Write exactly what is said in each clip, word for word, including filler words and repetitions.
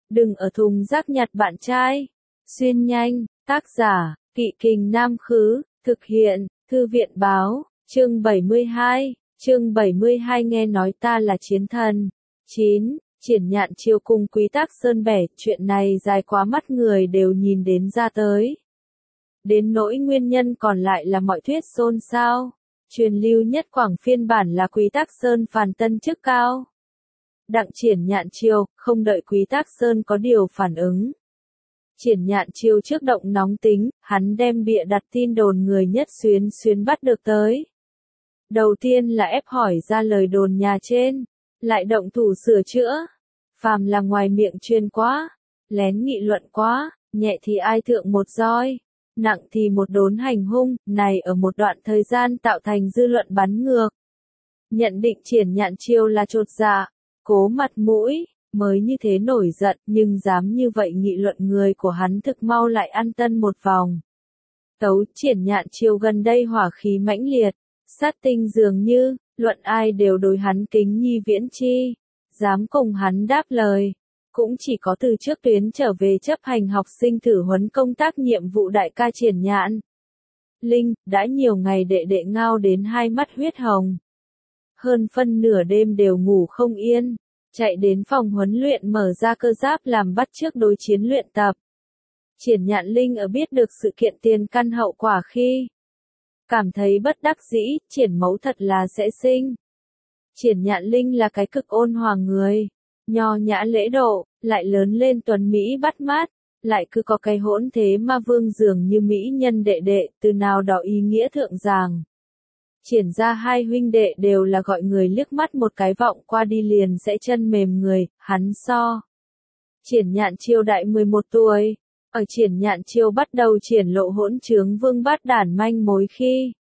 Đừng ở thùng rác nhặt bạn trai. Xuyên nhanh, tác giả, Kỵ Kình Nam Khứ, thực hiện, Thư viện Báo, chương bảy mươi hai, chương bảy mươi hai nghe nói ta là chiến thần. chín. Triển Nhạn Chiêu cùng Quý Tác Sơn bẻ, chuyện này dài quá mắt người đều nhìn đến ra tới. Đến nỗi nguyên nhân còn lại là mọi thuyết xôn xao. Truyền lưu nhất quảng phiên bản là Quý Tác Sơn phàn tân chức cao. Đặng Triển Nhạn Chiêu, không đợi Quý Tác Sơn có điều phản ứng. Triển Nhạn Chiêu trước động nóng tính, hắn đem bịa đặt tin đồn người nhất xuyến xuyến bắt được tới. Đầu tiên là ép hỏi ra lời đồn nhà trên, lại động thủ sửa chữa. Phàm là ngoài miệng truyền quá, lén nghị luận quá, nhẹ thì ai thượng một roi, nặng thì một đốn hành hung, này ở một đoạn thời gian tạo thành dư luận bắn ngược. Nhận định Triển Nhạn Chiêu là chột dạ, cố mặt mũi, mới như thế nổi giận, nhưng dám như vậy nghị luận người của hắn thực mau lại ăn tân một vòng. Tấu Triển Nhạn Chiêu gần đây hỏa khí mãnh liệt, sát tinh dường như, luận ai đều đối hắn kính nhi viễn chi, dám cùng hắn đáp lời. Cũng chỉ có từ trước tuyến trở về chấp hành học sinh thử huấn công tác nhiệm vụ đại ca Triển Nhạn Linh, đã nhiều ngày đệ đệ ngao đến hai mắt huyết hồng. Hơn phân nửa đêm đều ngủ không yên, chạy đến phòng huấn luyện mở ra cơ giáp làm bắt chước đối chiến luyện tập. Triển Nhạn Linh ở biết được sự kiện tiền căn hậu quả khi cảm thấy bất đắc dĩ, Triển mẫu thật là sẽ sinh. Triển Nhạn Linh là cái cực ôn hòa người, nho nhã lễ độ, lại lớn lên tuấn Mỹ bắt mắt, lại cứ có cái hỗn thế ma vương dường như Mỹ nhân đệ đệ, từ nào đó ý nghĩa thượng giảng. Triển ra hai huynh đệ đều là gọi người liếc mắt một cái vọng qua đi liền sẽ chân mềm người, hắn so. Triển Nhạn Chiêu đại mười một tuổi, ở Triển Nhạn Chiêu bắt đầu triển lộ hỗn trướng vương bát đản manh mối khi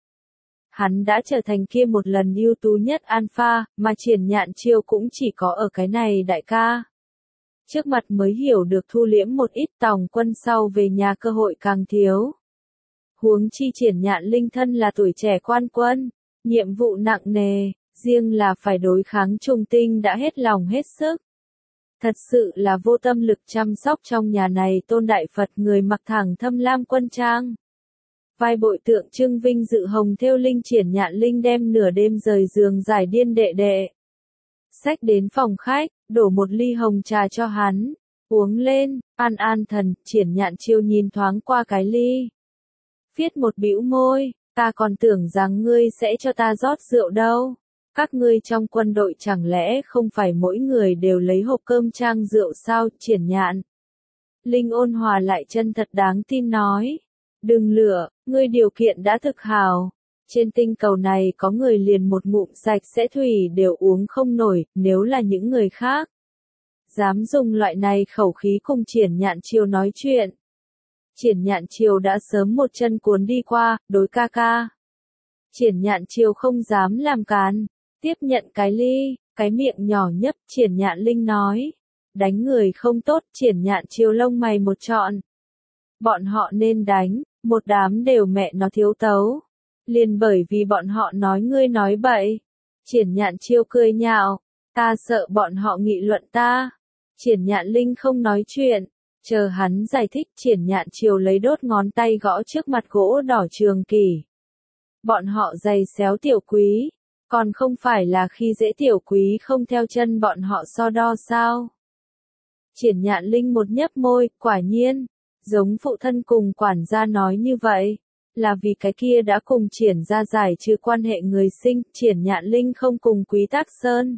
hắn đã trở thành kia một lần ưu tú nhất alpha, mà Triển Nhạn Chiêu cũng chỉ có ở cái này đại ca trước mặt mới hiểu được thu liễm một ít tòng quân sau về nhà cơ hội càng thiếu. Huống chi Triển Nhạn Linh thân là tuổi trẻ quan quân, nhiệm vụ nặng nề, riêng là phải đối kháng trùng tinh đã hết lòng hết sức. Thật sự là vô tâm lực chăm sóc trong nhà này tôn đại Phật người mặc thẳng thâm lam quân trang. Vai bội tượng trưng vinh dự hồng thêu linh Triển Nhạn Linh đem nửa đêm rời giường giải điên đệ đệ. Xách đến phòng khách, đổ một ly hồng trà cho hắn, uống lên, an an thần, Triển Nhạn Chiêu nhìn thoáng qua cái ly. Viết một bĩu môi, ta còn tưởng rằng ngươi sẽ cho ta rót rượu đâu. Các ngươi trong quân đội chẳng lẽ không phải mỗi người đều lấy hộp cơm trang rượu sao? Triển Nhạn Linh ôn hòa lại chân thật đáng tin nói. Đừng lừa, ngươi điều kiện đã thực hào. Trên tinh cầu này có người liền một ngụm sạch sẽ thủy đều uống không nổi, nếu là những người khác dám dùng loại này khẩu khí cùng Triển Nhạn Chiêu nói chuyện. Triển Nhạn Chiêu đã sớm một chân cuốn đi qua, đối ca ca. Triển Nhạn Chiêu không dám làm càn, tiếp nhận cái ly, cái miệng nhỏ nhấp, Triển Nhạn Linh nói. Đánh người không tốt, Triển Nhạn Chiêu lông mày một trọn. Bọn họ nên đánh, một đám đều mẹ nó thiếu tấu. Liền bởi vì bọn họ nói ngươi nói bậy. Triển Nhạn Chiêu cười nhạo, ta sợ bọn họ nghị luận ta. Triển Nhạn Linh không nói chuyện, chờ hắn giải thích. Triển Nhạn Chiêu lấy đốt ngón tay gõ trước mặt gỗ đỏ trường kỷ. Bọn họ giày xéo tiểu quý, còn không phải là khi dễ tiểu quý không theo chân bọn họ so đo sao? Triển Nhạn Linh một nhấp môi, quả nhiên, giống phụ thân cùng quản gia nói như vậy, là vì cái kia đã cùng Triển ra giải trừ quan hệ người sinh. Triển Nhạn Linh không cùng Quý Tác Sơn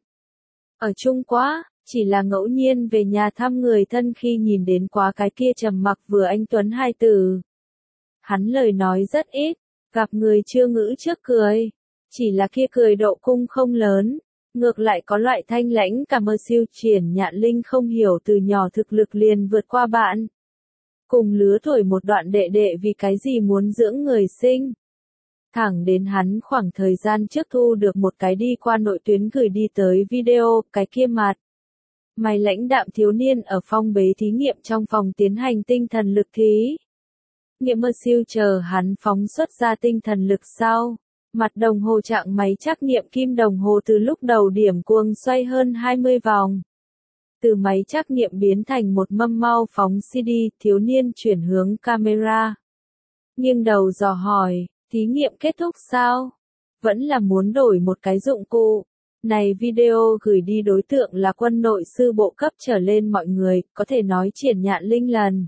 ở chung quá, chỉ là ngẫu nhiên về nhà thăm người thân khi nhìn đến quá cái kia trầm mặc vừa anh tuấn hai từ. Hắn lời nói rất ít, gặp người chưa ngữ trước cười, chỉ là kia cười độ cung không lớn, ngược lại có loại thanh lãnh cả mơ siêu. Triển Nhạn Linh không hiểu từ nhỏ thực lực liền vượt qua bạn cùng lứa tuổi một đoạn đệ đệ vì cái gì muốn dưỡng người sinh. Thẳng đến hắn khoảng thời gian trước thu được một cái đi qua nội tuyến gửi đi tới video, cái kia mặt mày lãnh đạm thiếu niên ở phong bế thí nghiệm trong phòng tiến hành tinh thần lực thí nghiệm mơ siêu, chờ hắn phóng xuất ra tinh thần lực sau. Mặt đồng hồ trạng máy trắc nghiệm kim đồng hồ từ lúc đầu điểm cuồng xoay hơn hai mươi vòng. Từ máy trắc nghiệm biến thành một mâm mau phóng xê đê, thiếu niên chuyển hướng camera. Nghiêng đầu dò hỏi, thí nghiệm kết thúc sao? Vẫn là muốn đổi một cái dụng cụ. Này video gửi đi đối tượng là quân nội sư bộ cấp trở lên mọi người, có thể nói Triển Nhạn Linh lần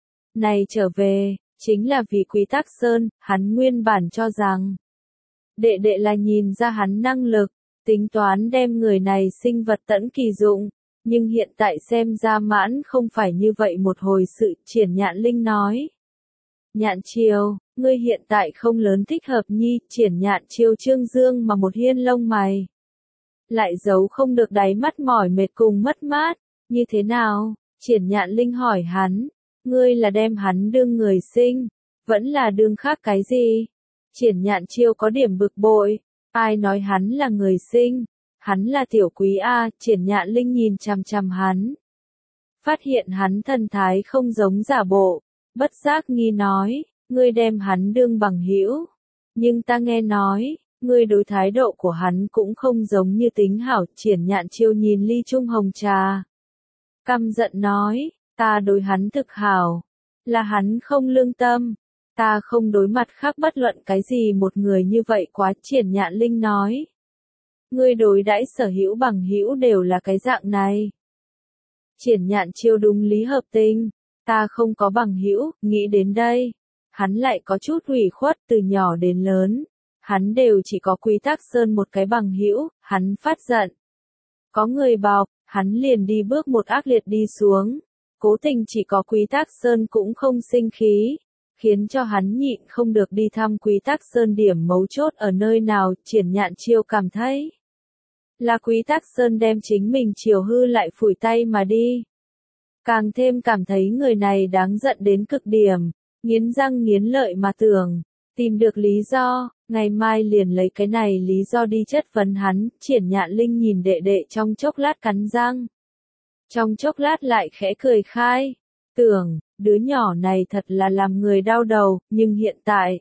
này trở về, chính là vì Quý Tắc Sơn, hắn nguyên bản cho rằng. Đệ đệ là nhìn ra hắn năng lực, tính toán đem người này sinh vật tẫn kỳ dụng, nhưng hiện tại xem ra mãn không phải như vậy một hồi sự, Triển Nhạn Linh nói. Nhạn Chiêu, ngươi hiện tại không lớn thích hợp nhi, Triển Nhạn Chiêu trương dương mà một hiên lông mày. Lại giấu không được đáy mắt mỏi mệt cùng mất mát, như thế nào? Triển Nhạn Linh hỏi hắn, ngươi là đem hắn đương người sinh, vẫn là đương khác cái gì? Triển Nhạn Chiêu có điểm bực bội, ai nói hắn là người sinh, hắn là tiểu quý A, Triển Nhạn Linh nhìn chằm chằm hắn. Phát hiện hắn thần thái không giống giả bộ, bất giác nghi nói, ngươi đem hắn đương bằng hữu, nhưng ta nghe nói, ngươi đối thái độ của hắn cũng không giống như tính hảo, Triển Nhạn Chiêu nhìn ly chung hồng trà. Căm giận nói, ta đối hắn thực hảo, là hắn không lương tâm, ta không đối mặt khác bất luận cái gì một người như vậy quá, Triển Nhạn Linh nói. Ngươi đối đãi sở hữu bằng hữu đều là cái dạng này. Triển Nhạn Chiêu đúng lý hợp tình, ta không có bằng hữu, nghĩ đến đây, hắn lại có chút ủy khuất, từ nhỏ đến lớn. Hắn đều chỉ có Quý Tắc Sơn một cái bằng hữu, hắn phát giận. Có người bọc, hắn liền đi bước một ác liệt đi xuống. Cố tình chỉ có Quý Tắc Sơn cũng không sinh khí, khiến cho hắn nhịn không được đi thăm Quý Tắc Sơn. Điểm mấu chốt ở nơi nào, Triển Nhạn Chiêu cảm thấy là Quý Tắc Sơn đem chính mình chiều hư lại phủi tay mà đi. Càng thêm cảm thấy người này đáng giận đến cực điểm, nghiến răng nghiến lợi mà tưởng, tìm được lý do, ngày mai liền lấy cái này lý do đi chất vấn hắn. Triển Nhạn Linh nhìn đệ đệ trong chốc lát cắn răng, trong chốc lát lại khẽ cười khai, tưởng, đứa nhỏ này thật là làm người đau đầu, nhưng hiện tại,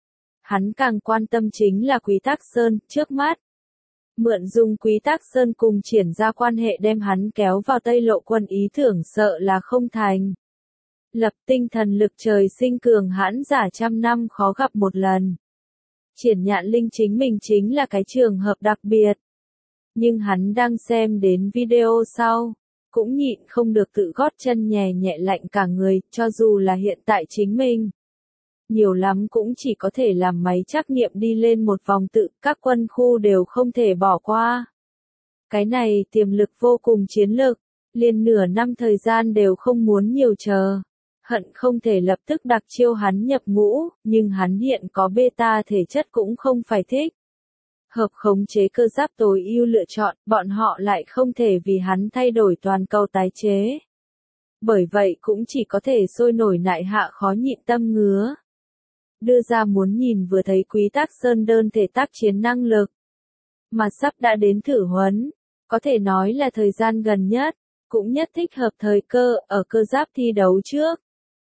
hắn càng quan tâm chính là Quý Tắc Sơn, trước mắt. Mượn dùng Quý Tắc Sơn cùng Triển ra quan hệ đem hắn kéo vào Tây Lộ quân ý tưởng sợ là không thành. Lập tinh thần lực trời sinh cường hãn giả trăm năm khó gặp một lần. Triển Nhạn Linh chính mình chính là cái trường hợp đặc biệt. Nhưng hắn đang xem đến video sau, cũng nhịn không được tự gót chân nhẹ nhẹ lạnh cả người, cho dù là hiện tại chính mình. Nhiều lắm cũng chỉ có thể làm máy trắc nghiệm đi lên một vòng tự, các quân khu đều không thể bỏ qua. Cái này tiềm lực vô cùng chiến lược, liền nửa năm thời gian đều không muốn nhiều chờ. Hận không thể lập tức đặc chiêu hắn nhập ngũ, nhưng hắn hiện có beta thể chất cũng không phải thích. Hợp khống chế cơ giáp tối ưu lựa chọn, bọn họ lại không thể vì hắn thay đổi toàn cầu tái chế. Bởi vậy cũng chỉ có thể sôi nổi nại hạ khó nhịn tâm ngứa. Đưa ra muốn nhìn vừa thấy Quý Tắc Sơn đơn thể tác chiến năng lực. Mà sắp đã đến thử huấn, có thể nói là thời gian gần nhất, cũng nhất thích hợp thời cơ, ở cơ giáp thi đấu trước.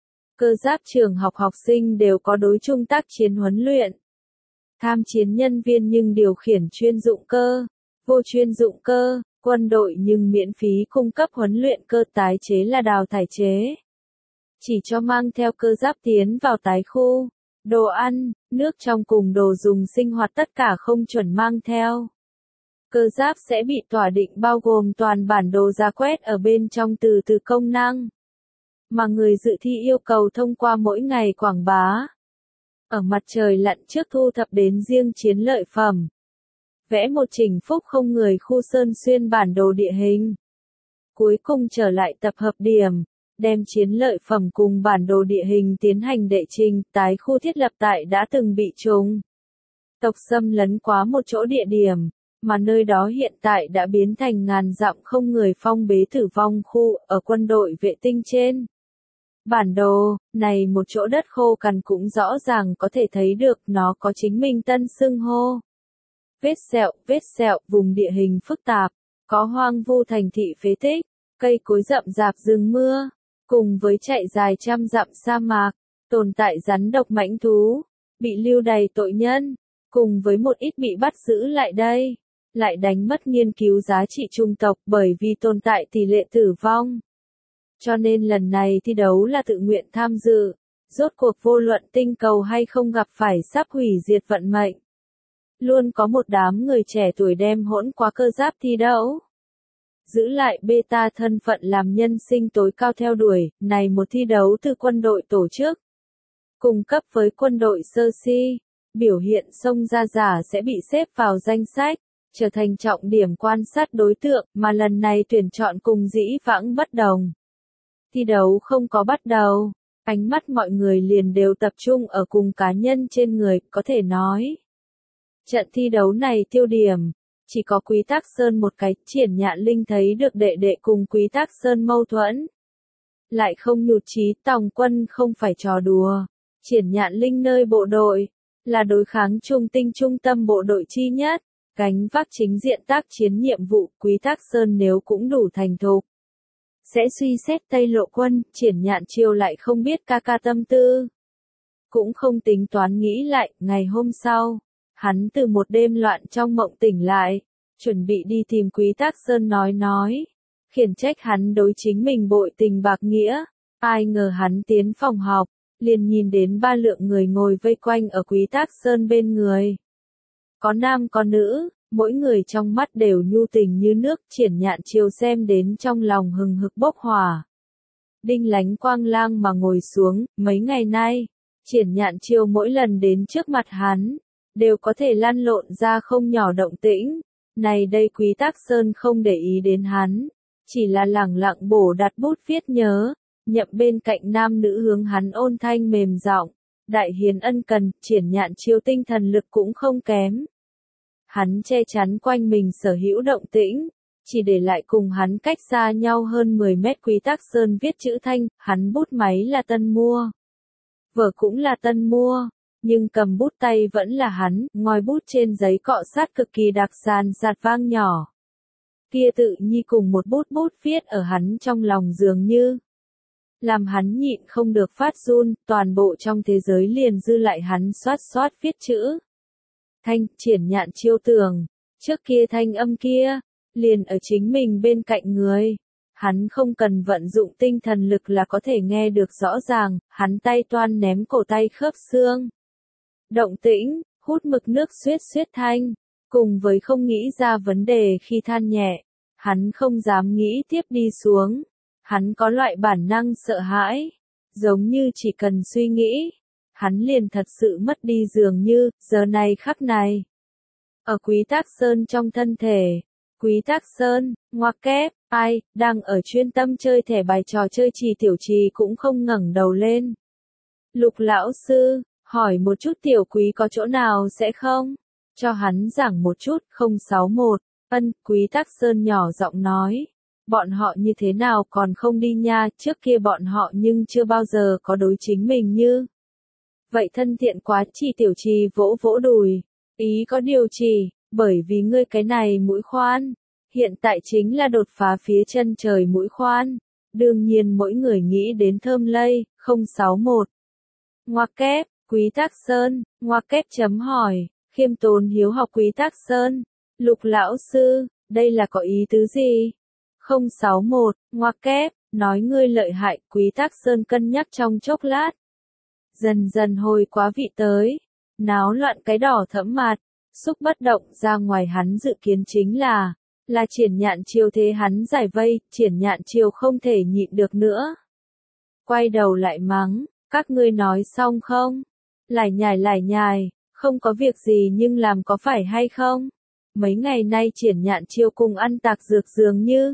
Cơ giáp trường học học sinh đều có đối chung tác chiến huấn luyện. Tham chiến nhân viên nhưng điều khiển chuyên dụng cơ, vô chuyên dụng cơ, quân đội nhưng miễn phí cung cấp huấn luyện cơ, tái chế là đào thải chế. Chỉ cho mang theo cơ giáp tiến vào tái khu, đồ ăn, nước trong cùng đồ dùng sinh hoạt tất cả không chuẩn mang theo. Cơ giáp sẽ bị tỏa định bao gồm toàn bản đồ ra quét ở bên trong từ từ công năng. Mà người dự thi yêu cầu thông qua mỗi ngày quảng bá. Ở mặt trời lặn trước thu thập đến riêng chiến lợi phẩm. Vẽ một trình phúc không người khu sơn xuyên bản đồ địa hình. Cuối cùng trở lại tập hợp điểm, đem chiến lợi phẩm cùng bản đồ địa hình tiến hành đệ trình, tái khu thiết lập tại đã từng bị trùng tộc xâm lấn quá một chỗ địa điểm, mà nơi đó hiện tại đã biến thành ngàn dặm không người phong bế tử vong khu, ở quân đội vệ tinh trên. Bản đồ, này một chỗ đất khô cằn cũng rõ ràng có thể thấy được nó có chính mình tân xưng hô. Vết sẹo, vết sẹo, vùng địa hình phức tạp, có hoang vu thành thị phế tích, cây cối rậm rạp rừng mưa, cùng với chạy dài trăm dặm sa mạc, tồn tại rắn độc mãnh thú, bị lưu đày tội nhân, cùng với một ít bị bắt giữ lại đây. lại đánh mất nghiên cứu giá trị chủng tộc bởi vì tồn tại tỷ lệ tử vong. Cho nên lần này thi đấu là tự nguyện tham dự, rốt cuộc vô luận tinh cầu hay không gặp phải sắp hủy diệt vận mệnh. Luôn có một đám người trẻ tuổi đem hỗn quá cơ giáp thi đấu. Giữ lại beta thân phận làm nhân sinh tối cao theo đuổi, này một thi đấu từ quân đội tổ chức. Cùng cấp với quân đội sơ si, biểu hiện xông ra giả sẽ bị xếp vào danh sách, trở thành trọng điểm quan sát đối tượng, mà lần này tuyển chọn cùng dĩ vãng bất đồng. Thi đấu không có bắt đầu, ánh mắt mọi người liền đều tập trung ở cùng cá nhân trên người, có thể nói. Trận thi đấu này tiêu điểm, chỉ có Quý Tắc Sơn một cái, Triển Nhạn Linh thấy được đệ đệ cùng Quý Tắc Sơn mâu thuẫn. Lại không nhụt chí, Tòng Quân không phải trò đùa, Triển Nhạn Linh nơi bộ đội, là đối kháng trung tinh trung tâm bộ đội chi nhất, gánh vác chính diện tác chiến nhiệm vụ, Quý Tắc Sơn nếu cũng đủ thành thục. Sẽ suy xét Tây Lộ quân, Triển Nhạn Chiêu lại không biết ca ca tâm tư. Cũng không tính toán nghĩ lại, ngày hôm sau, hắn từ một đêm loạn trong mộng tỉnh lại, chuẩn bị đi tìm Quý Tắc Sơn nói nói, khiển trách hắn đối chính mình bội tình bạc nghĩa, ai ngờ hắn tiến phòng học, liền nhìn đến ba lượng người ngồi vây quanh ở Quý Tắc Sơn bên người. Có nam có nữ, mỗi người trong mắt đều nhu tình như nước, Triển Nhạn Chiêu xem đến trong lòng hừng hực bốc hỏa. Đinh Lánh Quang lang mà ngồi xuống, mấy ngày nay, Triển Nhạn Chiêu mỗi lần đến trước mặt hắn, đều có thể lăn lộn ra không nhỏ động tĩnh. Này đây Quý Tắc Sơn không để ý đến hắn, chỉ là lẳng lặng bổ đặt bút viết nhớ, nhậm bên cạnh nam nữ hướng hắn ôn thanh mềm giọng, đại hiền ân cần, Triển Nhạn Chiêu tinh thần lực cũng không kém. Hắn che chắn quanh mình sở hữu động tĩnh, chỉ để lại cùng hắn cách xa nhau hơn mười mét. Quý Tắc Sơn viết chữ thanh, hắn bút máy là tân mua. Vở cũng là tân mua, nhưng cầm bút tay vẫn là hắn, ngòi bút trên giấy cọ sát cực kỳ đặc sàn sạt vang nhỏ. Kia tự nhi cùng một bút bút viết ở hắn trong lòng dường như. Làm hắn nhịn không được phát run, toàn bộ trong thế giới liền dư lại hắn xoát xoát viết chữ. Thanh, Triển Nhạn Chiêu tưởng, trước kia thanh âm kia, liền ở chính mình bên cạnh người. Hắn không cần vận dụng tinh thần lực là có thể nghe được rõ ràng, hắn tay toan ném cổ tay khớp xương. Động tĩnh, hút mực nước xuyết xuyết thanh, cùng với không nghĩ ra vấn đề khi than nhẹ, hắn không dám nghĩ tiếp đi xuống. Hắn có loại bản năng sợ hãi, giống như chỉ cần suy nghĩ, hắn liền thật sự mất đi dường như, giờ này khắc này. Ở Quý Tắc Sơn trong thân thể, Quý Tắc Sơn, ngoặc kép, ai, đang ở chuyên tâm chơi thẻ bài trò chơi Trì Tiểu Trì cũng không ngẩng đầu lên. Lục lão sư, hỏi một chút Tiểu Quý có chỗ nào sẽ không? Cho hắn giảng một chút, không sáu mốt, ân, Quý Tắc Sơn nhỏ giọng nói. Bọn họ như thế nào còn không đi nha, trước kia bọn họ nhưng chưa bao giờ có đối chính mình như. Vậy thân thiện quá, Trì Tiểu Trì vỗ vỗ đùi, ý có điều chỉ, bởi vì ngươi cái này mũi khoan, hiện tại chính là đột phá phía chân trời mũi khoan, đương nhiên mỗi người nghĩ đến thơm lây, không sáu mốt. Ngoặc kép, Quý Tắc Sơn, ngoặc kép chấm hỏi, khiêm tốn hiếu học Quý Tắc Sơn, Lục lão sư, đây là có ý tứ gì? không sáu mốt, ngoặc kép, nói ngươi lợi hại, Quý Tắc Sơn cân nhắc trong chốc lát. Dần dần hồi quá vị tới, náo loạn cái đỏ thẫm mặt, xúc bất động ra ngoài hắn dự kiến chính là, là Triển Nhạn Chiêu thế hắn giải vây, Triển Nhạn Chiêu không thể nhịn được nữa. Quay đầu lại mắng, các ngươi nói xong không? Lải nhải lải nhải, không có việc gì nhưng làm có phải hay không? Mấy ngày nay Triển Nhạn Chiêu cùng ăn tạc dược dường như.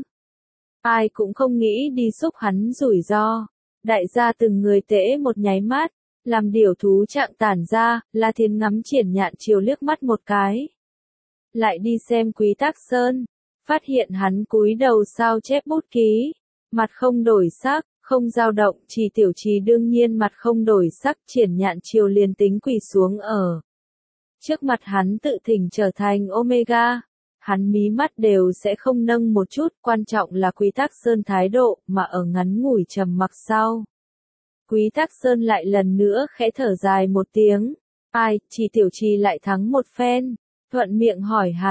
Ai cũng không nghĩ đi xúc hắn rủi ro. Đại gia từng người tễ một nháy mắt, làm điều thú trạng tản ra, La Thiên ngắm Triển Nhạn Chiêu liếc mắt một cái. Lại đi xem Quý Tắc Sơn, phát hiện hắn cúi đầu sao chép bút ký, mặt không đổi sắc, không dao động, Trì Tiểu Trì đương nhiên mặt không đổi sắc, Triển Nhạn Chiêu liền tính quỳ xuống ở. Trước mặt hắn tự thỉnh trở thành Omega, hắn mí mắt đều sẽ không nâng một chút, quan trọng là Quý Tắc Sơn thái độ, mà ở ngắn ngủi trầm mặc sau. Quý Tắc Sơn lại lần nữa khẽ thở dài một tiếng, ai, Trì Tiểu Trì lại thắng một phen, thuận miệng hỏi hắn,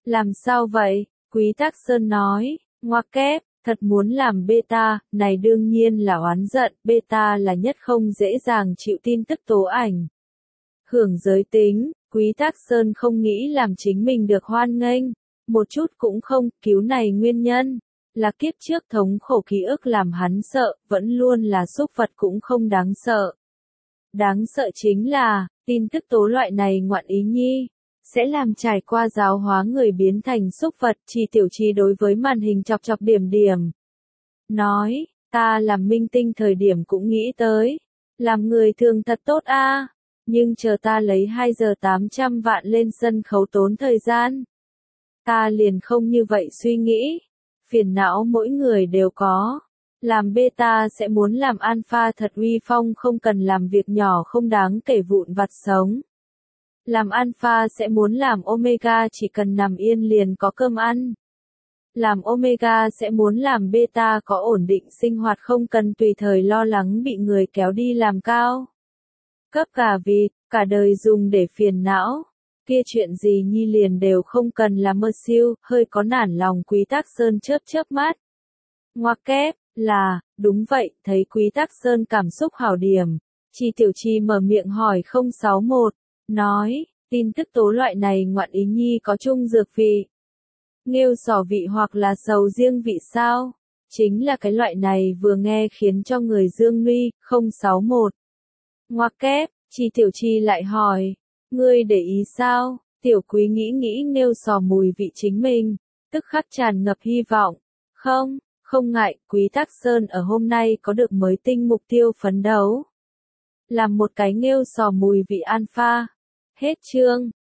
Làm sao vậy? Quý Tắc Sơn nói, ngoặc kép, thật muốn làm beta, này đương nhiên là oán giận, beta là nhất không dễ dàng chịu tin tức tố ảnh. Hưởng giới tính, Quý Tắc Sơn không nghĩ làm chính mình được hoan nghênh, một chút cũng không, cứu này nguyên nhân, là kiếp trước thống khổ ký ức làm hắn sợ, vẫn luôn là súc vật cũng không đáng sợ. Đáng sợ chính là, tin tức tố loại này ngoạn ý nhi, sẽ làm trải qua giáo hóa người biến thành súc vật, Trì Tiểu Trì đối với màn hình chọc chọc điểm điểm. Nói, ta làm minh tinh thời điểm cũng nghĩ tới, làm người thường thật tốt a, nhưng chờ ta lấy hai giờ tám trăm vạn lên sân khấu tốn thời gian. Ta liền không như vậy suy nghĩ, phiền não mỗi người đều có. Làm beta sẽ muốn làm alpha thật uy phong không cần làm việc nhỏ không đáng kể vụn vặt sống. Làm alpha sẽ muốn làm omega chỉ cần nằm yên liền có cơm ăn. Làm omega sẽ muốn làm beta có ổn định sinh hoạt không cần tùy thời lo lắng bị người kéo đi làm cao. Cấp cả vịt, cả đời dùng để phiền não. Kia chuyện gì nhi liền đều không cần là mơ siêu, hơi có nản lòng Quý Tắc Sơn chớp chớp mắt. Ngoặc kép, là, đúng vậy, thấy Quý Tắc Sơn cảm xúc hảo điểm. Trì Tiểu Trì mở miệng hỏi không sáu mốt, nói, tin tức tố loại này ngoạn ý nhi có chung dược vị. Nghêu sò vị hoặc là sầu riêng vị sao? Chính là cái loại này vừa nghe khiến cho người dương nuy, không sáu mốt. Ngoặc kép, Trì Tiểu Trì lại hỏi, ngươi để ý sao? Tiểu Quý nghĩ nghĩ nghêu sò mùi vị chính mình, tức khắc tràn ngập hy vọng. Không, không ngại, Quý Tắc Sơn ở hôm nay có được mới tinh mục tiêu phấn đấu. Làm một cái nghêu sò mùi vị alpha. Hết chương.